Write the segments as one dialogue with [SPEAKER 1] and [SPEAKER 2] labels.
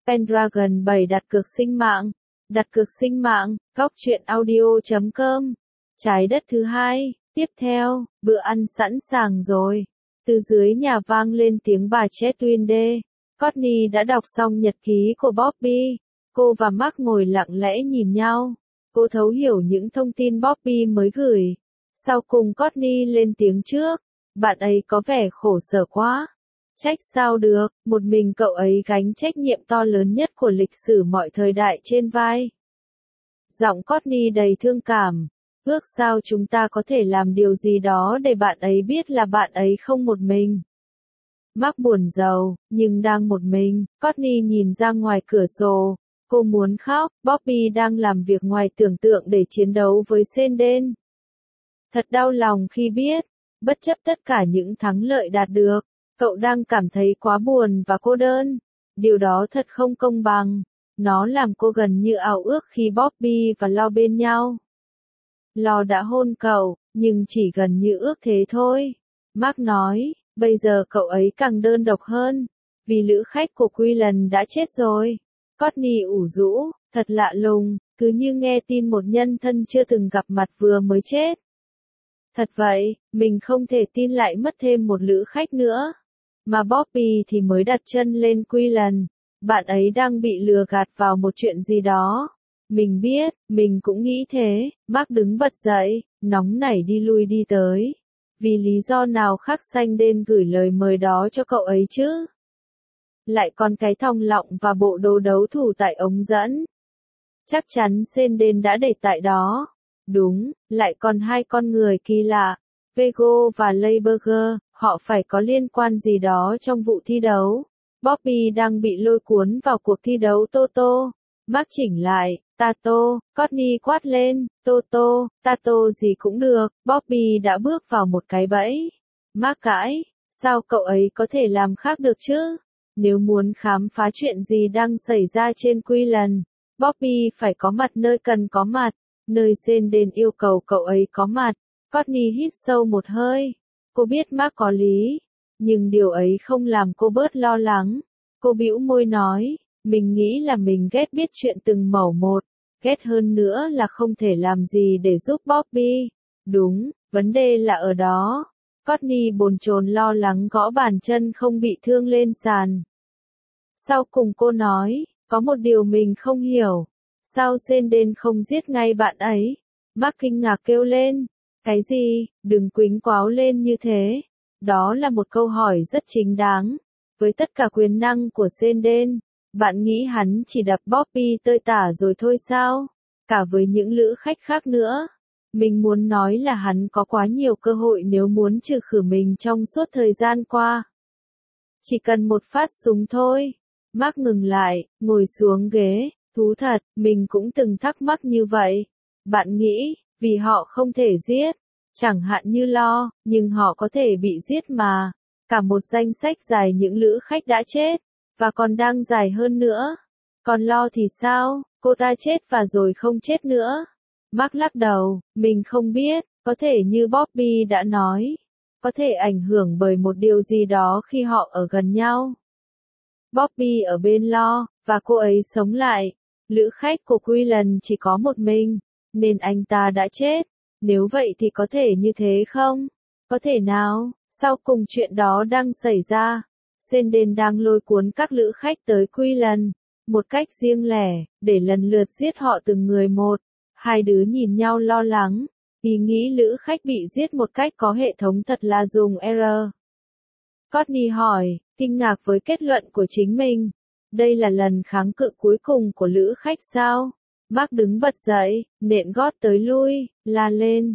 [SPEAKER 1] Pendragon 7 đặt cược sinh mạng. Đặt cược sinh mạng, góc truyện audio.com. Trái đất thứ hai. Tiếp theo, bữa ăn sẵn sàng rồi. Từ dưới nhà vang lên tiếng bà Chetwinde. Courtney đã đọc xong nhật ký của Bobby. Cô và Mark ngồi lặng lẽ nhìn nhau. Cô thấu hiểu những thông tin Bobby mới gửi. Sau cùng Courtney lên tiếng trước. Bạn ấy có vẻ khổ sở quá. Trách sao được, một mình cậu ấy gánh trách nhiệm to lớn nhất của lịch sử mọi thời đại trên vai. Giọng Courtney đầy thương cảm. Ước sao chúng ta có thể làm điều gì đó để bạn ấy biết là bạn ấy không một mình. Mark buồn rầu, nhưng đang một mình. Courtney nhìn ra ngoài cửa sổ. Cô muốn khóc. Bobby đang làm việc ngoài tưởng tượng để chiến đấu với Senden. Thật đau lòng khi biết, bất chấp tất cả những thắng lợi đạt được, cậu đang cảm thấy quá buồn và cô đơn. Điều đó thật không công bằng. Nó làm cô gần như ao ước khi Bobby và Lo bên nhau. Lo đã hôn cậu, nhưng chỉ gần như ước thế thôi. Mark nói, bây giờ cậu ấy càng đơn độc hơn, vì lữ khách của Quillan đã chết rồi. Courtney ủ rũ, thật lạ lùng, cứ như nghe tin một nhân thân chưa từng gặp mặt vừa mới chết. Thật vậy, mình không thể tin lại mất thêm một lữ khách nữa. Mà Bobby thì mới đặt chân lên Quillan. Bạn ấy đang bị lừa gạt vào một chuyện gì đó. Mình biết, mình cũng nghĩ thế. Mark đứng bật dậy, nóng nảy đi lui đi tới. Vì lý do nào khác Senden gửi lời mời đó cho cậu ấy chứ? Lại còn cái thòng lọng và bộ đồ đấu thủ tại ống dẫn. Chắc chắn Senden đã để tại đó. Đúng, lại còn hai con người kỳ lạ, Vego và Leiberger, họ phải có liên quan gì đó trong vụ thi đấu. Bobby đang bị lôi cuốn vào cuộc thi đấu Toto. Mark chỉnh lại, Tato, Courtney quát lên, Toto, Tato gì cũng được. Bobby đã bước vào một cái bẫy. Mark cãi, sao cậu ấy có thể làm khác được chứ? Nếu muốn khám phá chuyện gì đang xảy ra trên Quillan, Bobby phải có mặt nơi cần có mặt, nơi Senden yêu cầu cậu ấy có mặt. Courtney hít sâu một hơi. Cô biết Mark có lý, nhưng điều ấy không làm cô bớt lo lắng. Cô bĩu môi nói, mình nghĩ là mình ghét biết chuyện từng mẩu một, ghét hơn nữa là không thể làm gì để giúp Bobby. Đúng, vấn đề là ở đó. Courtney bồn chồn lo lắng gõ bàn chân không bị thương lên sàn. Sau cùng cô nói, có một điều mình không hiểu. Sao Senden không giết ngay bạn ấy? Mark kinh ngạc kêu lên. Cái gì? Đừng quýnh quáo lên như thế. Đó là một câu hỏi rất chính đáng. Với tất cả quyền năng của Senden, bạn nghĩ hắn chỉ đập Bobby tơi tả rồi thôi sao? Cả với những lữ khách khác nữa. Mình muốn nói là hắn có quá nhiều cơ hội nếu muốn trừ khử mình trong suốt thời gian qua. Chỉ cần một phát súng thôi. Mark ngừng lại, ngồi xuống ghế. Thú thật, mình cũng từng thắc mắc như vậy. Bạn nghĩ, vì họ không thể giết, chẳng hạn như Lo, nhưng họ có thể bị giết mà. Cả một danh sách dài những lữ khách đã chết, và còn đang dài hơn nữa. Còn Lo thì sao? Cô ta chết và rồi không chết nữa. Mark lắc đầu, mình không biết, có thể như Bobby đã nói. Có thể ảnh hưởng bởi một điều gì đó khi họ ở gần nhau. Bobby ở bên Lo, và cô ấy sống lại. Lữ khách của Quillan chỉ có một mình, nên anh ta đã chết. Nếu vậy thì có thể như thế không? Có thể nào? Sau cùng chuyện đó đang xảy ra. Senden đang lôi cuốn các lữ khách tới Quillan, một cách riêng lẻ, để lần lượt giết họ từng người một. Hai đứa nhìn nhau lo lắng. Ý nghĩ lữ khách bị giết một cách có hệ thống thật là dùng error. Courtney hỏi, kinh ngạc với kết luận của chính mình. Đây là lần kháng cự cuối cùng của lữ khách sao? Mark đứng bật dậy, nện gót tới lui, la lên,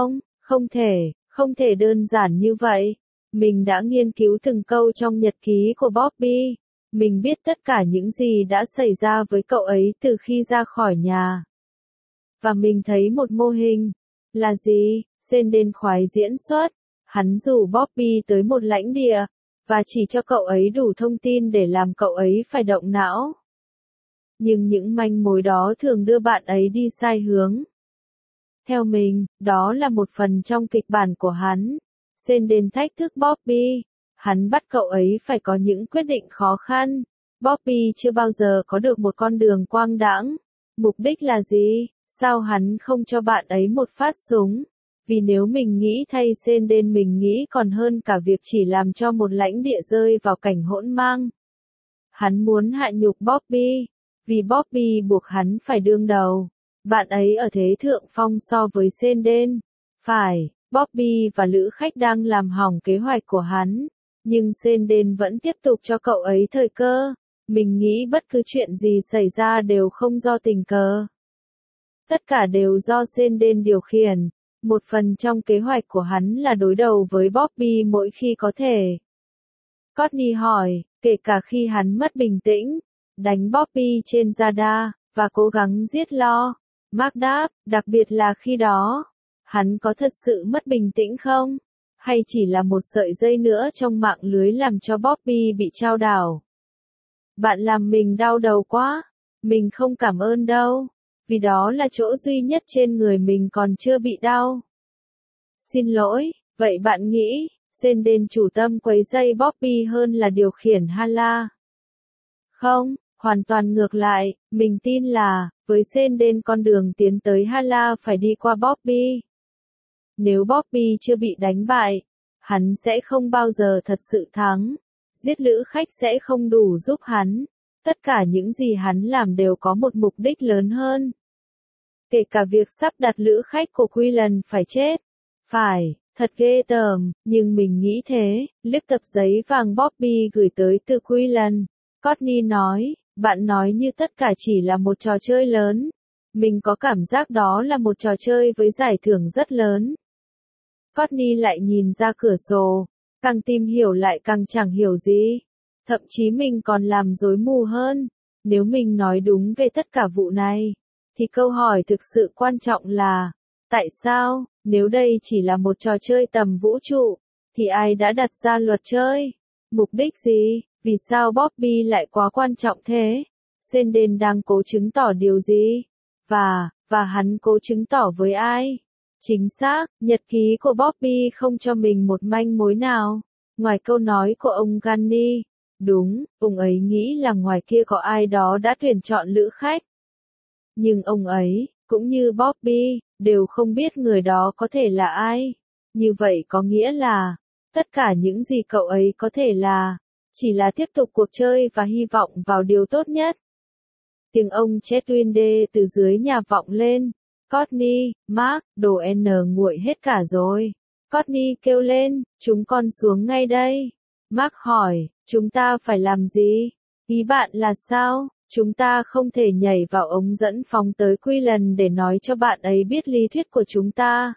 [SPEAKER 1] không thể đơn giản như vậy. Mình đã nghiên cứu từng câu trong nhật ký của Bobby. Mình biết tất cả những gì đã xảy ra với cậu ấy từ khi ra khỏi nhà. Và mình thấy một mô hình. Là gì? Senden khoái diễn xuất. Hắn rủ Bobby tới một lãnh địa, và chỉ cho cậu ấy đủ thông tin để làm cậu ấy phải động não. Nhưng những manh mối đó thường đưa bạn ấy đi sai hướng. Theo mình, đó là một phần trong kịch bản của hắn. Senden thách thức Bobby. Hắn bắt cậu ấy phải có những quyết định khó khăn. Bobby chưa bao giờ có được một con đường quang đãng. Mục đích là gì? Sao hắn không cho bạn ấy một phát súng? Vì nếu mình nghĩ thay Senden mình nghĩ còn hơn cả việc chỉ làm cho một lãnh địa rơi vào cảnh hỗn mang. Hắn muốn hạ nhục Bobby, vì Bobby buộc hắn phải đương đầu. Bạn ấy ở thế thượng phong so với Senden. Phải, Bobby và lữ khách đang làm hỏng kế hoạch của hắn. Nhưng Senden vẫn tiếp tục cho cậu ấy thời cơ. Mình nghĩ bất cứ chuyện gì xảy ra đều không do tình cờ. Tất cả đều do Senden điều khiển. Một phần trong kế hoạch của hắn là đối đầu với Bobby mỗi khi có thể. Courtney hỏi, kể cả khi hắn mất bình tĩnh, đánh Bobby trên Zada, và cố gắng giết Lo. Mark đáp, đặc biệt là khi đó, hắn có thật sự mất bình tĩnh không? Hay chỉ là một sợi dây nữa trong mạng lưới làm cho Bobby bị chao đảo? Bạn làm mình đau đầu quá. Mình không cảm ơn đâu. Vì đó là chỗ duy nhất trên người mình còn chưa bị đau. Xin lỗi, vậy bạn nghĩ, Senden chủ tâm quấy rầy Bobby hơn là điều khiển Hala? Không, hoàn toàn ngược lại, mình tin là, với Senden con đường tiến tới Hala phải đi qua Bobby. Nếu Bobby chưa bị đánh bại, hắn sẽ không bao giờ thật sự thắng. Giết lữ khách sẽ không đủ giúp hắn. Tất cả những gì hắn làm đều có một mục đích lớn hơn. Kể cả việc sắp đặt lữ khách của Quillan phải chết. Phải, thật ghê tởm, nhưng mình nghĩ thế. Liếc tập giấy vàng Bobby gửi tới từ Quillan. Courtney nói, bạn nói như tất cả chỉ là một trò chơi lớn. Mình có cảm giác đó là một trò chơi với giải thưởng rất lớn. Courtney lại nhìn ra cửa sổ. Càng tìm hiểu lại càng chẳng hiểu gì. Thậm chí mình còn làm rối mù hơn. Nếu mình nói đúng về tất cả vụ này, thì câu hỏi thực sự quan trọng là, tại sao, nếu đây chỉ là một trò chơi tầm vũ trụ, thì ai đã đặt ra luật chơi? Mục đích gì? Vì sao Bobby lại quá quan trọng thế? Senden đang cố chứng tỏ điều gì? Và hắn cố chứng tỏ với ai? Chính xác, nhật ký của Bobby không cho mình một manh mối nào. Ngoài câu nói của ông Gunny. Đúng, ông ấy nghĩ là ngoài kia có ai đó đã tuyển chọn lữ khách. Nhưng ông ấy, cũng như Bobby, đều không biết người đó có thể là ai. Như vậy có nghĩa là, tất cả những gì cậu ấy có thể là, chỉ là tiếp tục cuộc chơi và hy vọng vào điều tốt nhất. Tiếng ông Chetwinde từ dưới nhà vọng lên. Courtney, Mark, đồ N nguội hết cả rồi. Courtney kêu lên, chúng con xuống ngay đây. Mark hỏi, chúng ta phải làm gì? Ý bạn là sao? Chúng ta không thể nhảy vào ống dẫn phóng tới Quillan để nói cho bạn ấy biết lý thuyết của chúng ta.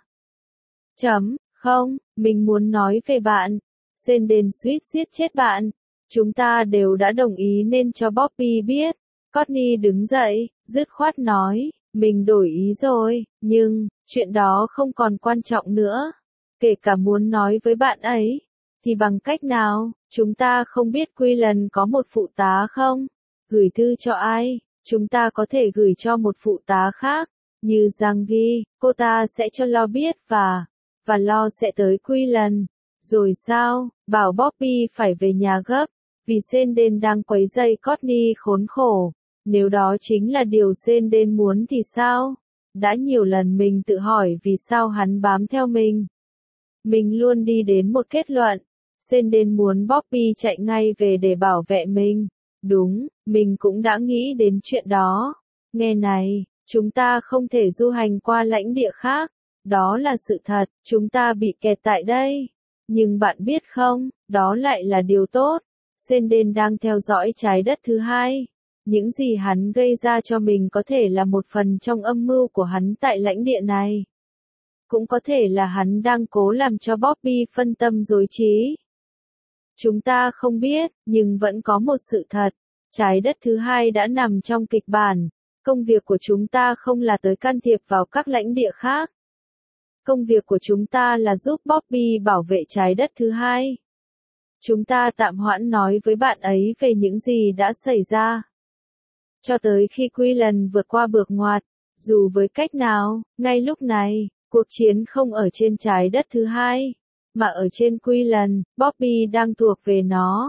[SPEAKER 1] Không, mình muốn nói về bạn. Senden suýt giết chết bạn. Chúng ta đều đã đồng ý nên cho Bobby biết. Courtney đứng dậy, dứt khoát nói, mình đổi ý rồi, nhưng, chuyện đó không còn quan trọng nữa. Kể cả muốn nói với bạn ấy, thì bằng cách nào, chúng ta không biết Quillan có một phụ tá không? Gửi thư cho ai? Chúng ta có thể gửi cho một phụ tá khác, như Giangi, cô ta sẽ cho Lo biết và Lo sẽ tới Quillan. Rồi sao? Bảo Bobby phải về nhà gấp, vì Senden đang quấy rầy Courtney khốn khổ. Nếu đó chính là điều Senden muốn thì sao? Đã nhiều lần mình tự hỏi vì sao hắn bám theo mình. Mình luôn đi đến một kết luận. Senden muốn Bobby chạy ngay về để bảo vệ mình. Đúng, mình cũng đã nghĩ đến chuyện đó. Nghe này, chúng ta không thể du hành qua lãnh địa khác. Đó là sự thật, chúng ta bị kẹt tại đây. Nhưng bạn biết không, đó lại là điều tốt. Senden đang theo dõi trái đất thứ hai. Những gì hắn gây ra cho mình có thể là một phần trong âm mưu của hắn tại lãnh địa này. Cũng có thể là hắn đang cố làm cho Bobby phân tâm rối trí. Chúng ta không biết, nhưng vẫn có một sự thật. Trái đất thứ hai đã nằm trong kịch bản. Công việc của chúng ta không là tới can thiệp vào các lãnh địa khác. Công việc của chúng ta là giúp Bobby bảo vệ trái đất thứ hai. Chúng ta tạm hoãn nói với bạn ấy về những gì đã xảy ra. Cho tới khi Quillan vượt qua bước ngoặt, dù với cách nào, ngay lúc này, cuộc chiến không ở trên trái đất thứ hai, mà ở trên Quillan, Bobby đang thuộc về nó.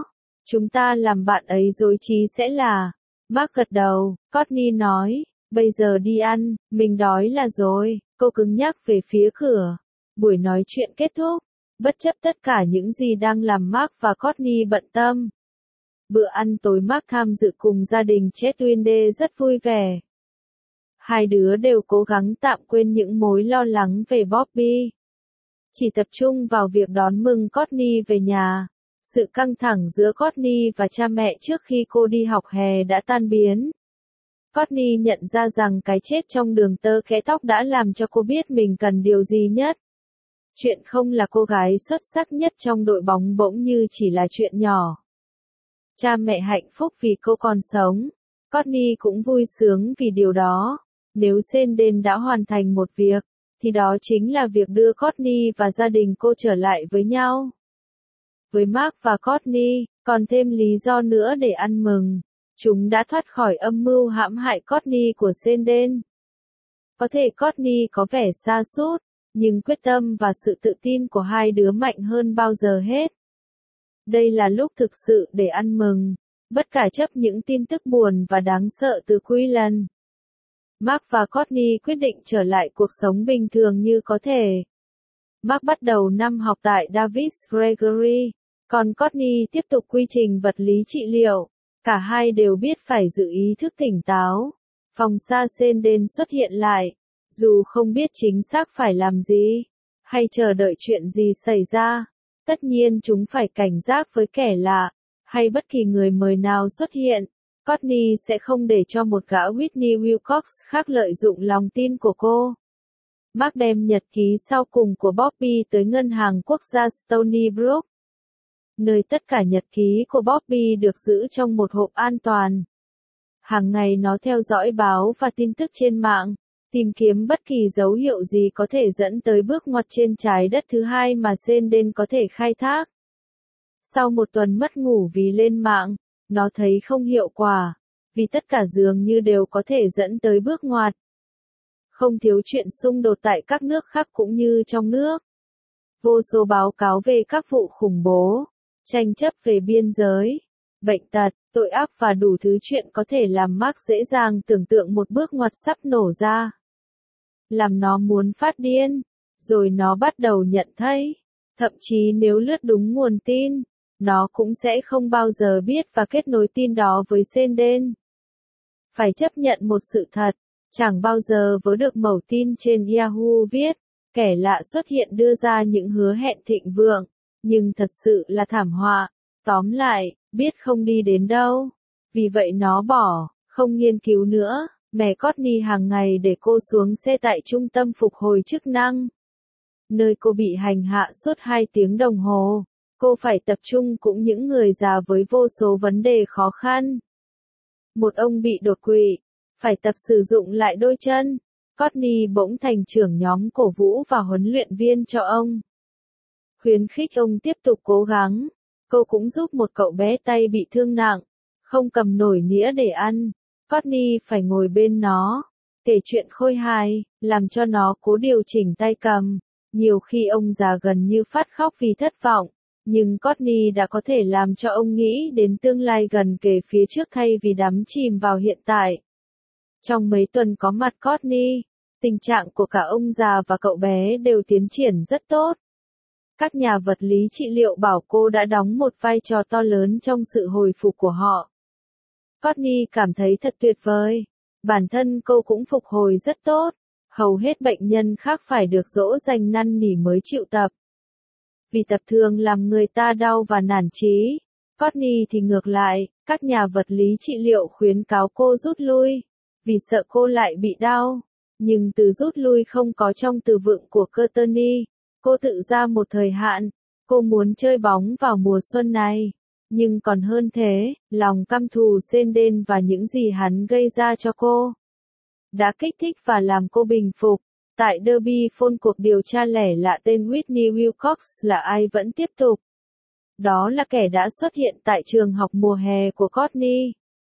[SPEAKER 1] Chúng ta làm bạn ấy dối trí sẽ là. Mark gật đầu, Courtney nói, bây giờ đi ăn, mình đói là rồi, cô cứng nhắc về phía cửa. Buổi nói chuyện kết thúc, bất chấp tất cả những gì đang làm Mark và Courtney bận tâm. Bữa ăn tối Mark tham dự cùng gia đình Chetwynd rất vui vẻ. Hai đứa đều cố gắng tạm quên những mối lo lắng về Bobby. Chỉ tập trung vào việc đón mừng Courtney về nhà. Sự căng thẳng giữa Courtney và cha mẹ trước khi cô đi học hè đã tan biến. Courtney nhận ra rằng cái chết trong đường tơ kẽ tóc đã làm cho cô biết mình cần điều gì nhất. Chuyện không là cô gái xuất sắc nhất trong đội bóng bỗng như chỉ là chuyện nhỏ. Cha mẹ hạnh phúc vì cô còn sống. Courtney cũng vui sướng vì điều đó. Nếu Senden đã hoàn thành một việc, thì đó chính là việc đưa Courtney và gia đình cô trở lại với nhau. Với Mark và Courtney, còn thêm lý do nữa để ăn mừng. Chúng đã thoát khỏi âm mưu hãm hại Courtney của Senden. Có thể Courtney có vẻ sa sút, nhưng quyết tâm và sự tự tin của hai đứa mạnh hơn bao giờ hết. Đây là lúc thực sự để ăn mừng, bất cả chấp những tin tức buồn và đáng sợ từ Queensland. Mark và Courtney quyết định trở lại cuộc sống bình thường như có thể. Mark bắt đầu năm học tại David Gregory, còn Courtney tiếp tục quy trình vật lý trị liệu. Cả hai đều biết phải giữ ý thức tỉnh táo. Phòng xa Senden xuất hiện lại, dù không biết chính xác phải làm gì, hay chờ đợi chuyện gì xảy ra. Tất nhiên chúng phải cảnh giác với kẻ lạ, hay bất kỳ người mới nào xuất hiện. Courtney sẽ không để cho một gã Whitney Wilcox khác lợi dụng lòng tin của cô. Mark đem nhật ký sau cùng của Bobby tới ngân hàng quốc gia Stony Brook, nơi tất cả nhật ký của Bobby được giữ trong một hộp an toàn. Hàng ngày nó theo dõi báo và tin tức trên mạng, tìm kiếm bất kỳ dấu hiệu gì có thể dẫn tới bước ngoặt trên trái đất thứ hai mà Senden có thể khai thác. Sau một tuần mất ngủ vì lên mạng, nó thấy không hiệu quả, vì tất cả dường như đều có thể dẫn tới bước ngoặt. Không thiếu chuyện xung đột tại các nước khác cũng như trong nước. Vô số báo cáo về các vụ khủng bố, tranh chấp về biên giới, bệnh tật, tội ác và đủ thứ chuyện có thể làm Mark dễ dàng tưởng tượng một bước ngoặt sắp nổ ra. Làm nó muốn phát điên, rồi nó bắt đầu nhận thấy, thậm chí nếu lướt đúng nguồn tin, nó cũng sẽ không bao giờ biết và kết nối tin đó với Senden. Phải chấp nhận một sự thật, chẳng bao giờ vớ được mẩu tin trên Yahoo viết, kẻ lạ xuất hiện đưa ra những hứa hẹn thịnh vượng, nhưng thật sự là thảm họa. Tóm lại, biết không đi đến đâu. Vì vậy nó bỏ, không nghiên cứu nữa. Mẹ Courtney hàng ngày để cô xuống xe tại trung tâm phục hồi chức năng, nơi cô bị hành hạ suốt 2 tiếng đồng hồ. Cô phải tập trung cùng những người già với vô số vấn đề khó khăn. Một ông bị đột quỵ, phải tập sử dụng lại đôi chân. Courtney bỗng thành trưởng nhóm cổ vũ và huấn luyện viên cho ông. Khuyến khích ông tiếp tục cố gắng. Cô cũng giúp một cậu bé tay bị thương nặng, không cầm nổi nĩa để ăn. Courtney phải ngồi bên nó, kể chuyện khôi hài, làm cho nó cố điều chỉnh tay cầm. Nhiều khi ông già gần như phát khóc vì thất vọng, nhưng Courtney đã có thể làm cho ông nghĩ đến tương lai gần kề phía trước thay vì đắm chìm vào hiện tại. Trong mấy tuần có mặt Courtney, tình trạng của cả ông già và cậu bé đều tiến triển rất tốt. Các nhà vật lý trị liệu bảo cô đã đóng một vai trò to lớn trong sự hồi phục của họ. Courtney cảm thấy thật tuyệt vời. Bản thân cô cũng phục hồi rất tốt. Hầu hết bệnh nhân khác phải được dỗ dành năn nỉ mới chịu tập. Vì tập thường làm người ta đau và nản chí. Courtney thì ngược lại, các nhà vật lý trị liệu khuyến cáo cô rút lui, vì sợ cô lại bị đau. Nhưng từ rút lui không có trong từ vựng của Courtney. Cô tự ra một thời hạn. Cô muốn chơi bóng vào mùa xuân này. Nhưng còn hơn thế, lòng căm thù Senden và những gì hắn gây ra cho cô đã kích thích và làm cô bình phục. Tại Derby Phone cuộc điều tra lẻ lạ tên Whitney Wilcox là ai vẫn tiếp tục. Đó là kẻ đã xuất hiện tại trường học mùa hè của Courtney.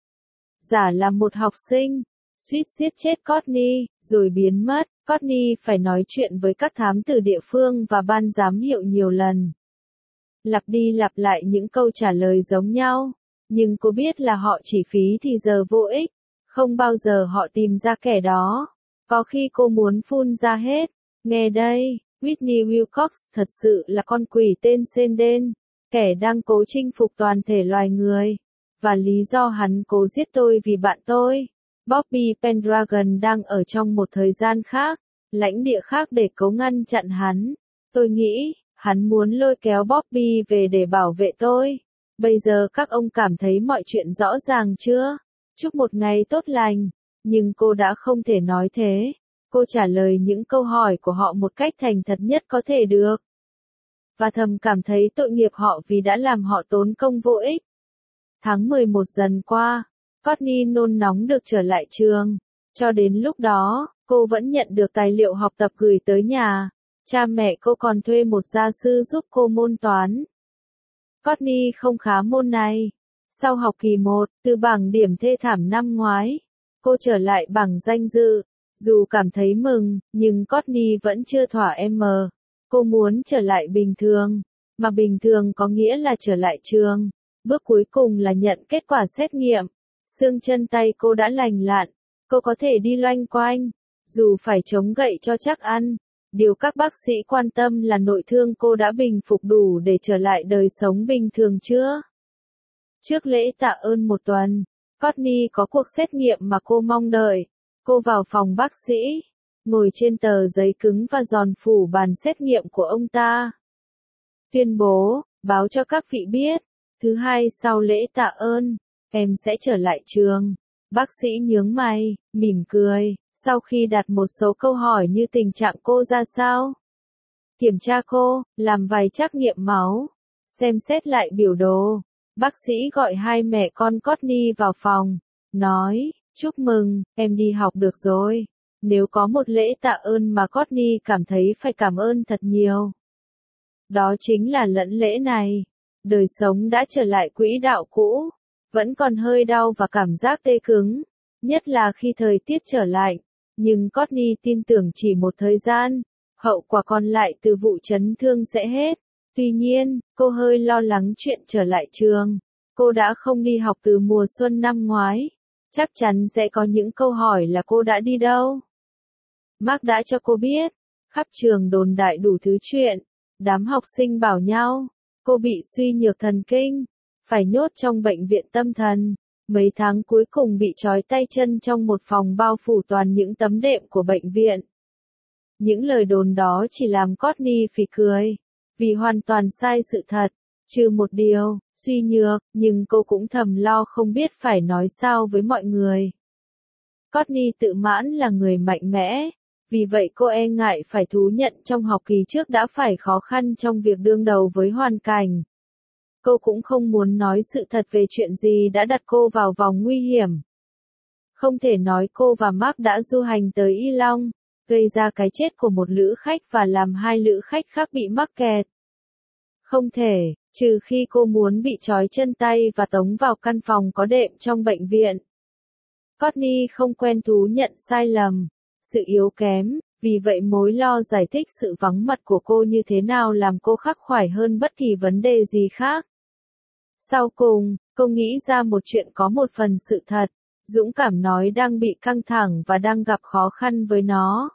[SPEAKER 1] Giả là một học sinh, suýt giết chết Courtney, rồi biến mất. Courtney phải nói chuyện với các thám tử địa phương và ban giám hiệu nhiều lần. lặp đi lặp lại những câu trả lời giống nhau. Nhưng cô biết là họ chỉ phí thì giờ vô ích, không bao giờ họ tìm ra kẻ đó. Có khi cô muốn phun ra hết. Nghe đây, Whitney Wilcox thật sự là con quỷ tên Senden, kẻ đang cố chinh phục toàn thể loài người. Và lý do hắn cố giết tôi vì bạn tôi, Bobby Pendragon đang ở trong một thời gian khác, lãnh địa khác để cố ngăn chặn hắn. Tôi nghĩ, hắn muốn lôi kéo Bobby về để bảo vệ tôi. Bây giờ các ông cảm thấy mọi chuyện rõ ràng chưa? Chúc một ngày tốt lành. Nhưng cô đã không thể nói thế. Cô trả lời những câu hỏi của họ một cách thành thật nhất có thể được. Và thầm cảm thấy tội nghiệp họ vì đã làm họ tốn công vô ích. Tháng 11 dần qua, Courtney nôn nóng được trở lại trường. Cho đến lúc đó, cô vẫn nhận được tài liệu học tập gửi tới nhà. Cha mẹ cô còn thuê một gia sư giúp cô môn toán. Courtney không khá môn này. Sau học kỳ 1, từ bảng điểm thê thảm năm ngoái, cô trở lại bảng danh dự. Dù cảm thấy mừng, nhưng Courtney vẫn chưa thỏa M. Cô muốn trở lại bình thường, mà bình thường có nghĩa là trở lại trường. Bước cuối cùng là nhận kết quả xét nghiệm. Xương chân tay cô đã lành lặn, cô có thể đi loanh quanh, dù phải chống gậy cho chắc ăn. Điều các bác sĩ quan tâm là nội thương cô đã bình phục đủ để trở lại đời sống bình thường chưa? Trước lễ tạ ơn một tuần, Courtney có cuộc xét nghiệm mà cô mong đợi. Cô vào phòng bác sĩ, ngồi trên tờ giấy cứng và giòn phủ bàn xét nghiệm của ông ta. Tuyên bố, báo cho các vị biết, thứ hai sau lễ tạ ơn, em sẽ trở lại trường. Bác sĩ nhướng mày, mỉm cười, sau khi đặt một số câu hỏi như tình trạng cô ra sao. Kiểm tra cô, làm vài trắc nghiệm máu, xem xét lại biểu đồ. Bác sĩ gọi hai mẹ con Courtney vào phòng, nói, chúc mừng, em đi học được rồi. Nếu có một lễ tạ ơn mà Courtney cảm thấy phải cảm ơn thật nhiều, đó chính là lẫn lễ này. Đời sống đã trở lại quỹ đạo cũ, vẫn còn hơi đau và cảm giác tê cứng, nhất là khi thời tiết trở lạnh. Nhưng Courtney tin tưởng chỉ một thời gian, hậu quả còn lại từ vụ chấn thương sẽ hết. Tuy nhiên, cô hơi lo lắng chuyện trở lại trường. Cô đã không đi học từ mùa xuân năm ngoái. Chắc chắn sẽ có những câu hỏi là cô đã đi đâu. Mark đã cho cô biết. Khắp trường đồn đại đủ thứ chuyện. Đám học sinh bảo nhau, cô bị suy nhược thần kinh, phải nhốt trong bệnh viện tâm thần. Mấy tháng cuối cùng bị trói tay chân trong một phòng bao phủ toàn những tấm đệm của bệnh viện. Những lời đồn đó chỉ làm Courtney phì cười, vì hoàn toàn sai sự thật, trừ một điều, suy nhược, nhưng cô cũng thầm lo không biết phải nói sao với mọi người. Courtney tự mãn là người mạnh mẽ, vì vậy cô e ngại phải thú nhận trong học kỳ trước đã phải khó khăn trong việc đương đầu với hoàn cảnh. Cô cũng không muốn nói sự thật về chuyện gì đã đặt cô vào vòng nguy hiểm. Không thể nói cô và Mark đã du hành tới Y Long, gây ra cái chết của một lữ khách và làm hai lữ khách khác bị mắc kẹt. Không thể, trừ khi cô muốn bị trói chân tay và tống vào căn phòng có đệm trong bệnh viện. Courtney không quen thú nhận sai lầm, sự yếu kém, vì vậy mối lo giải thích sự vắng mặt của cô như thế nào làm cô khắc khoải hơn bất kỳ vấn đề gì khác. Sau cùng, cô nghĩ ra một chuyện có một phần sự thật, dũng cảm nói đang bị căng thẳng và đang gặp khó khăn với nó.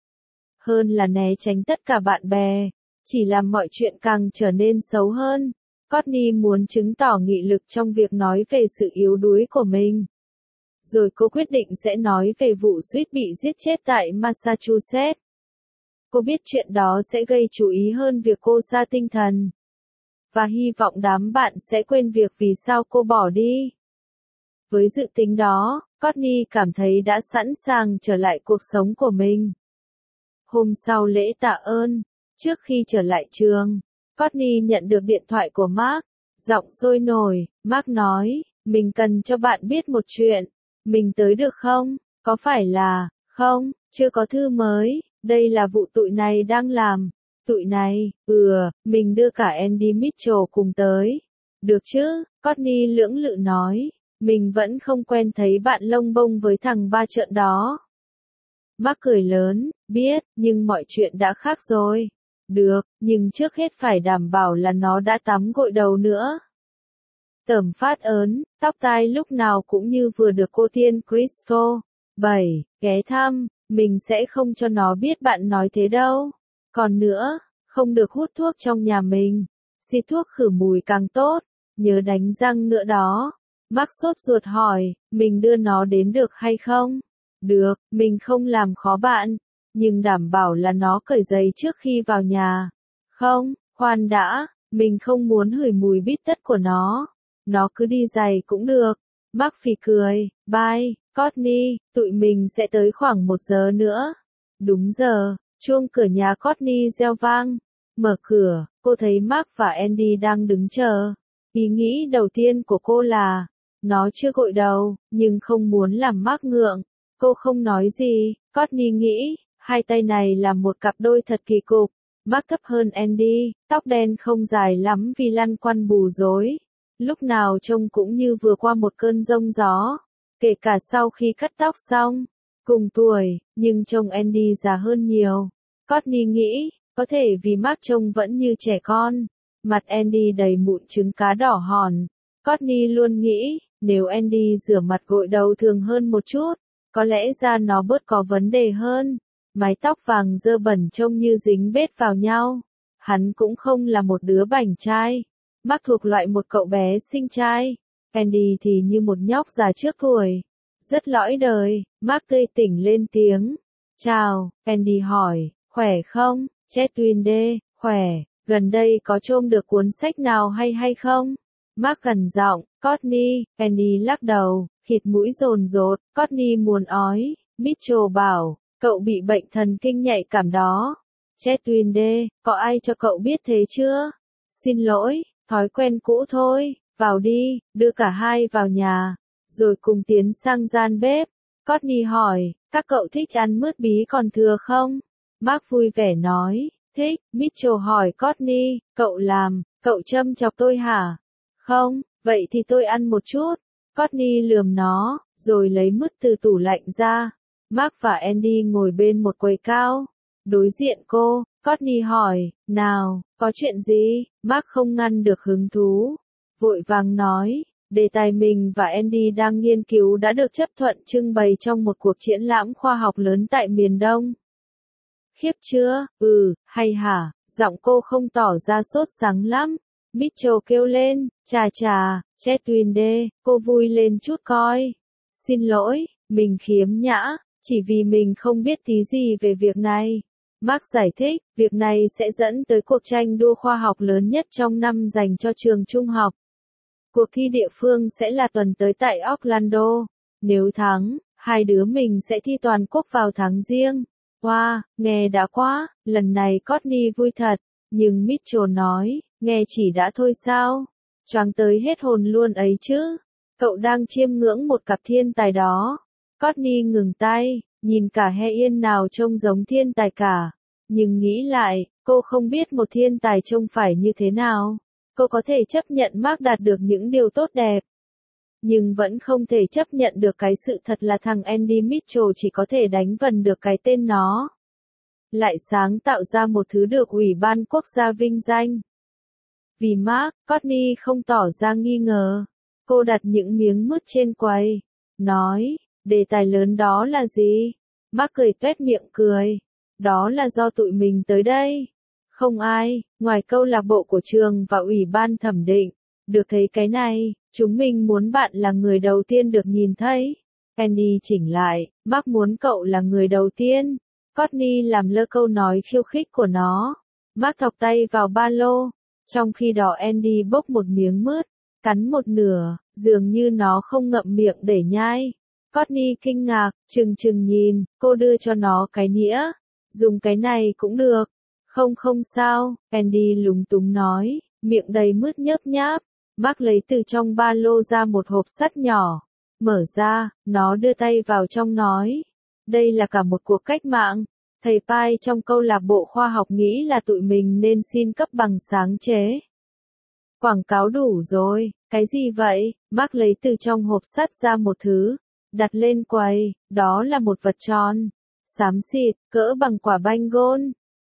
[SPEAKER 1] Hơn là né tránh tất cả bạn bè, chỉ làm mọi chuyện càng trở nên xấu hơn. Courtney muốn chứng tỏ nghị lực trong việc nói về sự yếu đuối của mình. Rồi cô quyết định sẽ nói về vụ suýt bị giết chết tại Massachusetts. Cô biết chuyện đó sẽ gây chú ý hơn việc cô sa tinh thần. Và hy vọng đám bạn sẽ quên việc vì sao cô bỏ đi. Với dự tính đó, Courtney cảm thấy đã sẵn sàng trở lại cuộc sống của mình. Hôm sau lễ tạ ơn, trước khi trở lại trường, Courtney nhận được điện thoại của Mark. Giọng sôi nổi, Mark nói, mình cần cho bạn biết một chuyện. Mình tới được không? Có phải là, không, chưa có thư mới, đây là vụ tụi này đang làm. Tụi này, mình đưa cả Andy Mitchell cùng tới. Được chứ, Courtney lưỡng lự nói, mình vẫn không quen thấy bạn lông bông với thằng ba trợn đó. Mark cười lớn, biết, nhưng mọi chuyện đã khác rồi. Được, nhưng trước hết phải đảm bảo là nó đã tắm gội đầu nữa. Tẩm phát ớn, tóc tai lúc nào cũng như vừa được cô tiên Crystal. 7. Ghé thăm, mình sẽ không cho nó biết bạn nói thế đâu. Còn nữa, không được hút thuốc trong nhà mình. Xịt thuốc khử mùi càng tốt. Nhớ đánh răng nữa đó. Mark sốt ruột hỏi, mình đưa nó đến được hay không? Được, mình không làm khó bạn. Nhưng đảm bảo là nó cởi giày trước khi vào nhà. Không, khoan đã, mình không muốn hửi mùi bít tất của nó. Nó cứ đi giày cũng được. Mark phì cười, bye, Courtney, tụi mình sẽ tới khoảng 1 giờ nữa. Đúng giờ, chuông cửa nhà Courtney reo vang. Mở cửa, cô thấy Mark và Andy đang đứng chờ. Ý nghĩ đầu tiên của cô là, nó chưa gội đầu, nhưng không muốn làm Mark ngượng. Cô không nói gì, Courtney nghĩ, hai tay này là một cặp đôi thật kỳ cục. Mark thấp hơn Andy, tóc đen không dài lắm vì lăn quăn bù rối. Lúc nào trông cũng như vừa qua một cơn giông gió, kể cả sau khi cắt tóc xong. Cùng tuổi, nhưng trông Andy già hơn nhiều. Courtney nghĩ, có thể vì Mark trông vẫn như trẻ con. Mặt Andy đầy mụn trứng cá đỏ hòn. Courtney luôn nghĩ, nếu Andy rửa mặt gội đầu thường hơn một chút, có lẽ da nó bớt có vấn đề hơn. Mái tóc vàng dơ bẩn trông như dính bết vào nhau. Hắn cũng không là một đứa bảnh trai. Mark thuộc loại một cậu bé xinh trai. Andy thì như một nhóc già trước tuổi. Rất lõi đời, Mark tươi tỉnh lên tiếng. Chào, Andy hỏi, khỏe không? Chetwinde, khỏe, gần đây có trông được cuốn sách nào hay không? Mark gần giọng, Courtney, Andy lắc đầu, khịt mũi dồn dột, Courtney muốn ói. Mitchell bảo, cậu bị bệnh thần kinh nhạy cảm đó. Chetwinde, có ai cho cậu biết thế chưa? Xin lỗi, thói quen cũ thôi, vào đi, đưa cả hai vào nhà, rồi cùng tiến sang gian bếp. Courtney hỏi, các cậu thích ăn mứt bí còn thừa không? Mark vui vẻ nói, thích. Mitchell hỏi Courtney, cậu làm, cậu châm chọc tôi hả? Không, vậy thì tôi ăn một chút. Courtney lườm nó, rồi lấy mứt từ tủ lạnh ra. Mark và Andy ngồi bên một quầy cao. Đối diện cô, Courtney hỏi, nào, có chuyện gì? Mark không ngăn được hứng thú. Vội vàng nói, đề tài mình và Andy đang nghiên cứu đã được chấp thuận trưng bày trong một cuộc triển lãm khoa học lớn tại miền Đông. Khiếp chưa? Hay hả? Giọng cô không tỏ ra sốt sắng lắm. Mitchell kêu lên, chà, Chetwinde, cô vui lên chút coi. Xin lỗi, mình khiếm nhã, chỉ vì mình không biết tí gì về việc này. Mark giải thích, việc này sẽ dẫn tới cuộc tranh đua khoa học lớn nhất trong năm dành cho trường trung học. Cuộc thi địa phương sẽ là tuần tới tại Orlando. Nếu thắng, hai đứa mình sẽ thi toàn quốc vào tháng Giêng. Wow, nghe đã quá, lần này Courtney vui thật. Nhưng Mitchell nói, nghe chỉ đã thôi sao? Choáng tới hết hồn luôn ấy chứ. Cậu đang chiêm ngưỡng một cặp thiên tài đó. Courtney ngừng tay, nhìn cả He Yên nào trông giống thiên tài cả. Nhưng nghĩ lại, cô không biết một thiên tài trông phải như thế nào. Cô có thể chấp nhận Mark đạt được những điều tốt đẹp. Nhưng vẫn không thể chấp nhận được cái sự thật là thằng Andy Mitchell chỉ có thể đánh vần được cái tên nó. Lại sáng tạo ra một thứ được Ủy ban Quốc gia vinh danh. Vì Mark, Courtney không tỏ ra nghi ngờ. Cô đặt những miếng mứt trên quầy. Nói, đề tài lớn đó là gì? Mark cười tuét miệng cười. Đó là do tụi mình tới đây. Không ai, ngoài câu lạc bộ của trường và ủy ban thẩm định, được thấy cái này, chúng mình muốn bạn là người đầu tiên được nhìn thấy. Andy chỉnh lại, Mark muốn cậu là người đầu tiên. Courtney làm lơ câu nói khiêu khích của nó. Mark thọc tay vào ba lô. Trong khi đó Andy bốc một miếng mứt, cắn một nửa, dường như nó không ngậm miệng để nhai. Courtney kinh ngạc, chừng nhìn, cô đưa cho nó cái nĩa. Dùng cái này cũng được. Không sao, Andy lúng túng nói, miệng đầy mứt nhớp nháp. Mark lấy từ trong ba lô ra một hộp sắt nhỏ. Mở ra, nó đưa tay vào trong nói. Đây là cả một cuộc cách mạng. Thầy Pai trong câu lạc bộ khoa học nghĩ là tụi mình nên xin cấp bằng sáng chế. Quảng cáo đủ rồi, cái gì vậy? Mark lấy từ trong hộp sắt ra một thứ. Đặt lên quầy, đó là một vật tròn. Xám xịt, cỡ bằng quả banh gôn.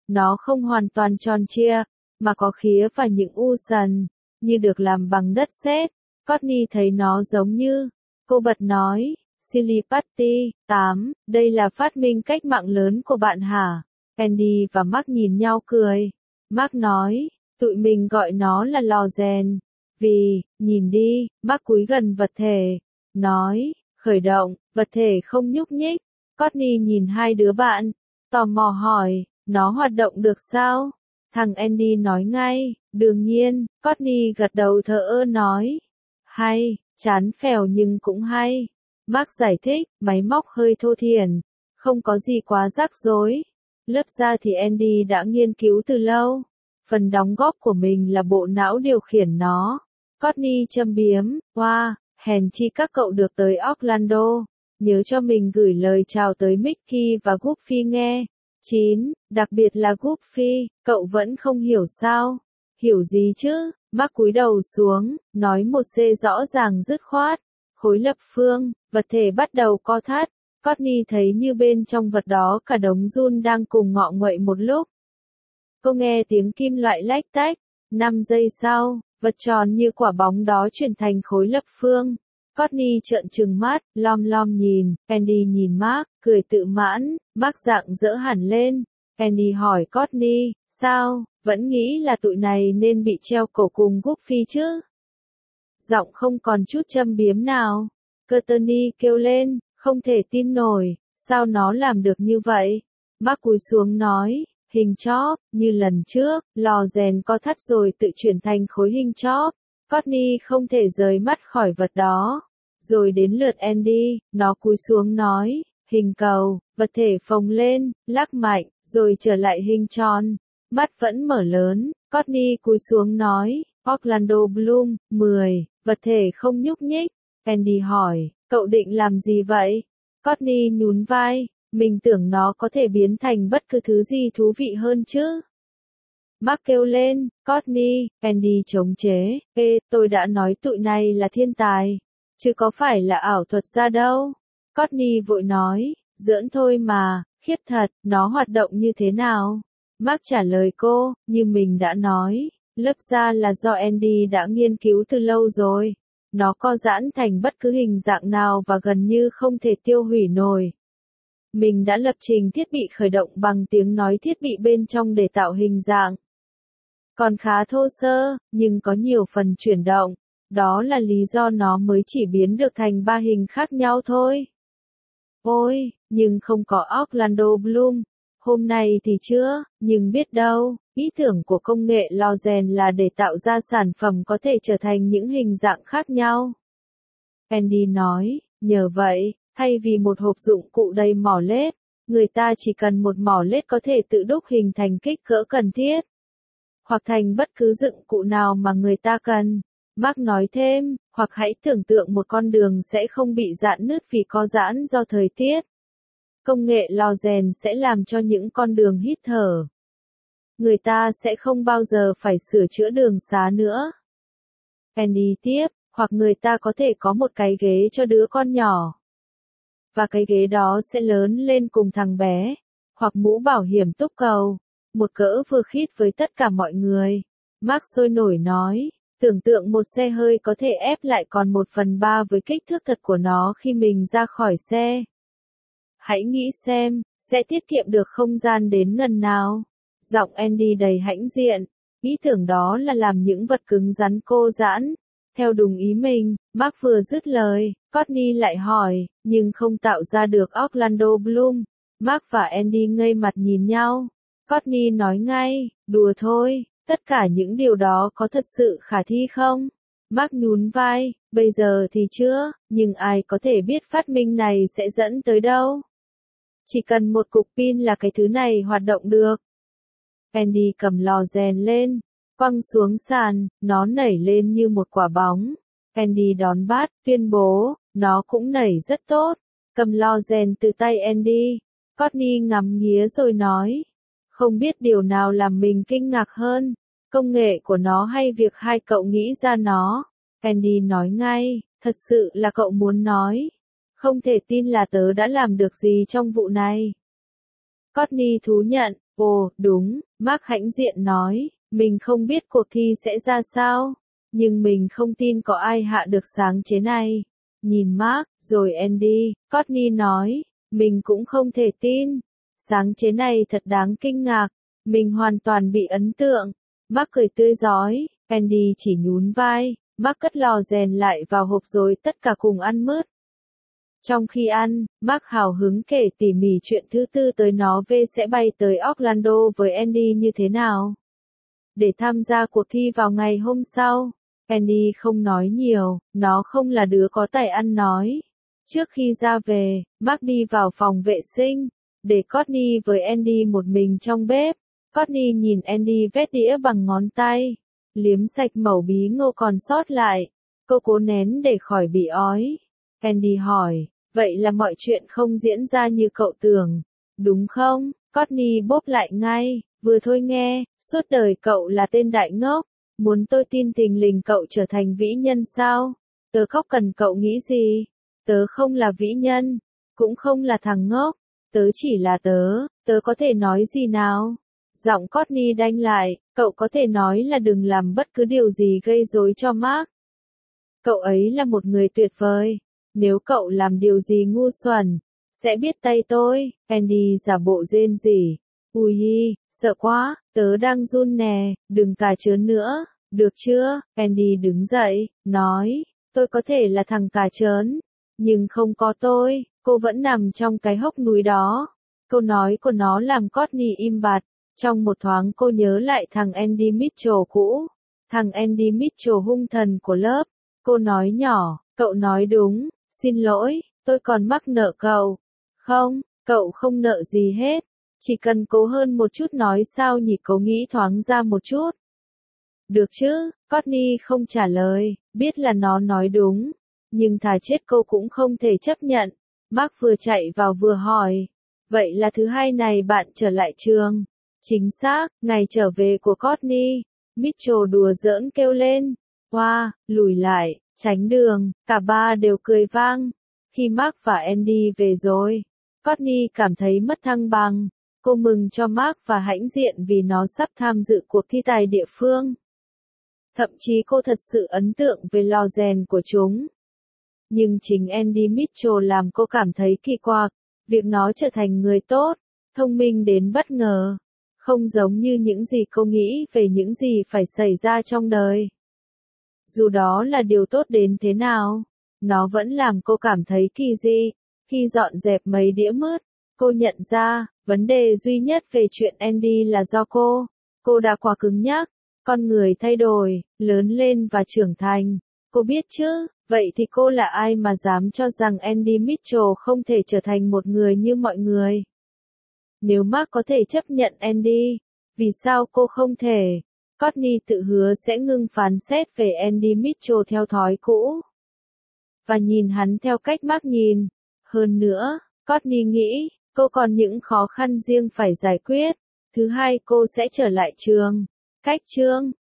[SPEAKER 1] Nó không hoàn toàn tròn trịa, mà có khía và những u sần, như được làm bằng đất sét. Courtney thấy nó giống như. Cô bật nói, Silly Putty, 8, đây là phát minh cách mạng lớn của bạn hả? Andy và Mark nhìn nhau cười. Mark nói, tụi mình gọi nó là lò rèn. Vì, nhìn đi, Mark cúi gần vật thể. Nói, khởi động, vật thể không nhúc nhích. Courtney nhìn hai đứa bạn, tò mò hỏi, nó hoạt động được sao? Thằng Andy nói ngay, đương nhiên. Courtney gật đầu thờ ơ nói. Hay, chán phèo nhưng cũng hay. Mark giải thích, máy móc hơi thô thiển, không có gì quá rắc rối. Lớp ra thì Andy đã nghiên cứu từ lâu. Phần đóng góp của mình là bộ não điều khiển nó. Courtney châm biếm, wow, hèn chi các cậu được tới Orlando. Nhớ cho mình gửi lời chào tới Mickey và Goofy nghe. 9. Đặc biệt là Goofy, cậu vẫn không hiểu sao? Hiểu gì chứ? Mark cúi đầu xuống, nói một C rõ ràng dứt khoát. Khối lập phương, vật thể bắt đầu co thắt. Courtney thấy như bên trong vật đó cả đống giun đang cùng ngọ nguậy một lúc. Cô nghe tiếng kim loại lách tách. 5 giây sau, vật tròn như quả bóng đó chuyển thành khối lập phương. Courtney trợn trừng mắt, lom lom nhìn. Andy nhìn Mark, cười tự mãn. Mark rạng rỡ hẳn lên. Andy hỏi Courtney, sao, vẫn nghĩ là tụi này nên bị treo cổ cùng Goofy chứ? Giọng không còn chút châm biếm nào. Courtney kêu lên, không thể tin nổi, sao nó làm được như vậy? Mark cúi xuống nói, hình chóp, như lần trước, lò rèn co thắt rồi tự chuyển thành khối hình chóp. Courtney không thể rời mắt khỏi vật đó. Rồi đến lượt Andy, nó cúi xuống nói, hình cầu, vật thể phồng lên, lắc mạnh, rồi trở lại hình tròn. Mắt vẫn mở lớn, Courtney cúi xuống nói, Orlando Bloom, 10, vật thể không nhúc nhích. Andy hỏi, cậu định làm gì vậy? Courtney nhún vai, mình tưởng nó có thể biến thành bất cứ thứ gì thú vị hơn chứ. Mark kêu lên, Courtney. Andy chống chế, tôi đã nói tụi này là thiên tài, chứ có phải là ảo thuật ra đâu. Courtney vội nói, giỡn thôi mà, khiếp thật, nó hoạt động như thế nào? Mark trả lời cô, như mình đã nói, lớp da là do Andy đã nghiên cứu từ lâu rồi. Nó co giãn thành bất cứ hình dạng nào và gần như không thể tiêu hủy nổi. Mình đã lập trình thiết bị khởi động bằng tiếng nói thiết bị bên trong để tạo hình dạng. Còn khá thô sơ, nhưng có nhiều phần chuyển động. Đó là lý do nó mới chỉ biến được thành 3 hình khác nhau thôi. Ôi, nhưng không có Orlando Bloom. Hôm nay thì chưa, nhưng biết đâu, ý tưởng của công nghệ lò rèn là để tạo ra sản phẩm có thể trở thành những hình dạng khác nhau. Andy nói, nhờ vậy, thay vì một hộp dụng cụ đầy mỏ lết, người ta chỉ cần một mỏ lết có thể tự đúc hình thành kích cỡ cần thiết. Hoặc thành bất cứ dụng cụ nào mà người ta cần. Mark nói thêm, hoặc hãy tưởng tượng một con đường sẽ không bị rạn nứt vì co giãn do thời tiết. Công nghệ lò rèn sẽ làm cho những con đường hít thở. Người ta sẽ không bao giờ phải sửa chữa đường xá nữa. Andy tiếp, hoặc người ta có thể có một cái ghế cho đứa con nhỏ. Và cái ghế đó sẽ lớn lên cùng thằng bé. Hoặc mũ bảo hiểm túc cầu. Một cỡ vừa khít với tất cả mọi người. Mark sôi nổi nói, tưởng tượng một xe hơi có thể ép lại còn 1/3 với kích thước thật của nó khi mình ra khỏi xe. Hãy nghĩ xem, sẽ tiết kiệm được không gian đến ngần nào. Giọng Andy đầy hãnh diện. Ý tưởng đó là làm những vật cứng rắn cô giãn. Theo đúng ý mình, Mark vừa dứt lời, Courtney lại hỏi, nhưng không tạo ra được Orlando Bloom. Mark và Andy ngây mặt nhìn nhau. Courtney nói ngay, đùa thôi, tất cả những điều đó có thật sự khả thi không? Mark nhún vai, bây giờ thì chưa, nhưng ai có thể biết phát minh này sẽ dẫn tới đâu? Chỉ cần một cục pin là cái thứ này hoạt động được. Andy cầm lò rèn lên, quăng xuống sàn, nó nảy lên như một quả bóng. Andy đón bắt, tuyên bố, nó cũng nảy rất tốt. Cầm lò rèn từ tay Andy, Courtney ngắm nghía rồi nói, không biết điều nào làm mình kinh ngạc hơn, công nghệ của nó hay việc hai cậu nghĩ ra nó. Andy nói ngay, thật sự là cậu muốn nói. Không thể tin là tớ đã làm được gì trong vụ này. Courtney thú nhận, Ồ, đúng, Mark hãnh diện nói, mình không biết cuộc thi sẽ ra sao, nhưng mình không tin có ai hạ được sáng chế này. Nhìn Mark, rồi Andy, Courtney nói, mình cũng không thể tin. Sáng chế này thật đáng kinh ngạc, mình hoàn toàn bị ấn tượng. Mark cười tươi rói, Andy chỉ nhún vai, Mark cất lò rèn lại vào hộp rồi tất cả cùng ăn mứt. Trong khi ăn, Mark hào hứng kể tỉ mỉ chuyện thứ tư tới nó về sẽ bay tới Orlando với Andy như thế nào. Để tham gia cuộc thi vào ngày hôm sau, Andy không nói nhiều, nó không là đứa có tài ăn nói. Trước khi ra về, Mark đi vào phòng vệ sinh, để Courtney với Andy một mình trong bếp. Courtney nhìn Andy vét đĩa bằng ngón tay, liếm sạch mẩu bí ngô còn sót lại. Cô cố nén để khỏi bị ói. Andy hỏi, vậy là mọi chuyện không diễn ra như cậu tưởng, đúng không? Courtney bốp lại ngay, vừa thôi nghe, suốt đời cậu là tên đại ngốc, muốn tôi tin thình lình cậu trở thành vĩ nhân sao? Tớ khóc cần cậu nghĩ gì? Tớ không là vĩ nhân, cũng không là thằng ngốc, tớ chỉ là tớ có thể nói gì nào? Giọng Courtney đanh lại, cậu có thể nói là đừng làm bất cứ điều gì gây rối cho Mark. Cậu ấy là một người tuyệt vời. Nếu cậu làm điều gì ngu xuẩn, sẽ biết tay tôi. Andy giả bộ rên rỉ. Ui, sợ quá, tớ đang run nè, đừng cà chớn nữa, được chưa? Andy đứng dậy, nói, tôi có thể là thằng cà chớn, nhưng không có tôi, cô vẫn nằm trong cái hốc núi đó. Câu nói của nó làm Courtney im bặt, trong một thoáng cô nhớ lại thằng Andy Mitchell cũ, thằng Andy Mitchell hung thần của lớp. Cô nói nhỏ, cậu nói đúng, xin lỗi, tôi còn mắc nợ cậu. Không, cậu không nợ gì hết, chỉ cần cố hơn một chút nói sao nhỉ, cố nghĩ thoáng ra một chút. Được chứ, Courtney không trả lời, biết là nó nói đúng, nhưng thà chết cô cũng không thể chấp nhận. Mark vừa chạy vào vừa hỏi, vậy là thứ hai này bạn trở lại trường? Chính xác, ngày trở về của Courtney. Mitchell đùa giỡn kêu lên, wow, lùi lại, tránh đường, cả ba đều cười vang. Khi Mark và Andy về rồi, Courtney cảm thấy mất thăng bằng. Cô mừng cho Mark và hãnh diện vì nó sắp tham dự cuộc thi tài địa phương. Thậm chí cô thật sự ấn tượng về lò rèn của chúng. Nhưng chính Andy Mitchell làm cô cảm thấy kỳ quặc, việc nó trở thành người tốt, thông minh đến bất ngờ, không giống như những gì cô nghĩ về những gì phải xảy ra trong đời. Dù đó là điều tốt đến thế nào, nó vẫn làm cô cảm thấy kỳ dị. Khi dọn dẹp mấy đĩa mứt, cô nhận ra, vấn đề duy nhất về chuyện Andy là do cô. Cô đã quá cứng nhắc, con người thay đổi, lớn lên và trưởng thành. Cô biết chứ, vậy thì cô là ai mà dám cho rằng Andy Mitchell không thể trở thành một người như mọi người? Nếu Mark có thể chấp nhận Andy, vì sao cô không thể? Courtney tự hứa sẽ ngưng phán xét về Andy Mitchell theo thói cũ. Và nhìn hắn theo cách Mark nhìn. Hơn nữa, Courtney nghĩ, cô còn những khó khăn riêng phải giải quyết. Thứ hai, cô sẽ trở lại trường. Cách chương